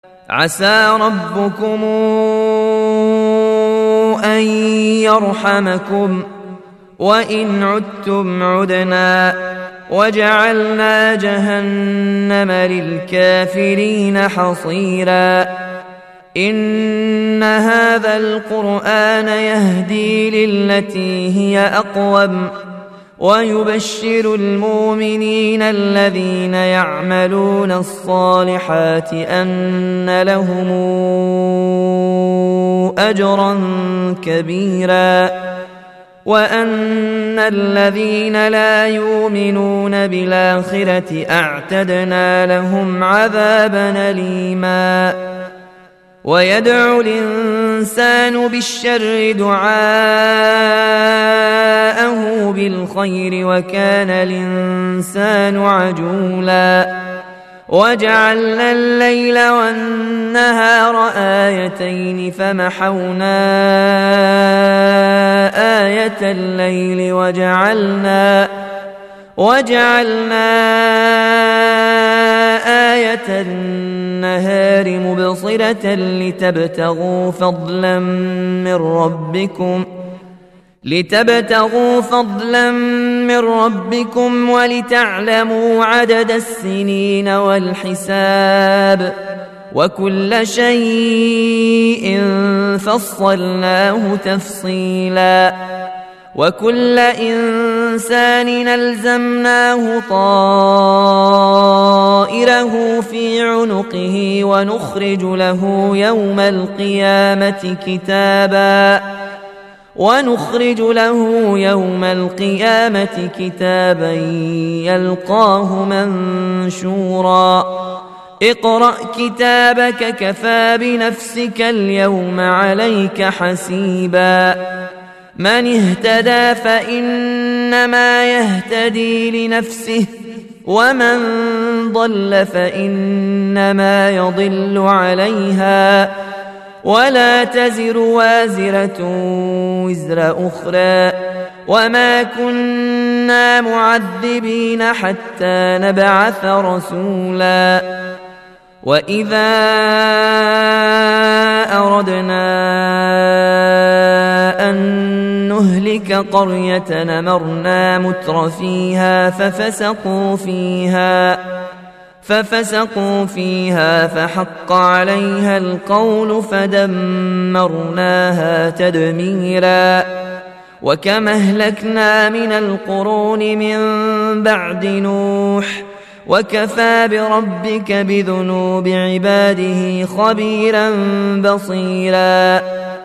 عسى ربكم أن يرحمكم وإن عدتم عدنا وجعلنا جهنم للكافرين حصيرا إن هذا القرآن يهدي للتي هي أقوم ويبشر المؤمنين الذين يعملون الصالحات أن لهم أجرا كبيرا وأن الذين لا يؤمنون بالآخرة أعتدنا لهم عذابا أليما ويدعو الإنسان بالشر دعاءه بالخير وكان الإنسان عجولا وجعلنا الليل والنهار آيتين فمحونا آية الليل وجعلنا آية النهار مبصرة لتبتغوا فضلا من ربكم ولتعلموا عدد السنين والحساب وكل شيء فصلناه تفصيلا وكل إنسان ألزمناه طائره في عنقه ونخرج له يوم القيامة كتابا يلقاه منشورا اقرأ كتابك كفى بنفسك اليوم عليك حسيبا من اهتدى فإنما يهتدي لنفسه ومن ضل فإنما يضل عليها ولا تزر وازرة وزر أخرى وما كنا معذبين حتى نبعث رسولا وإذا أردنا أن نهلك قرية أمرنا مترفيها ففسقوا فيها فحق عليها القول فدمرناها تدميرا وكم أهلكنا من القرون من بعد نوح وكفى بربك بذنوب عباده خبيرا بصيرا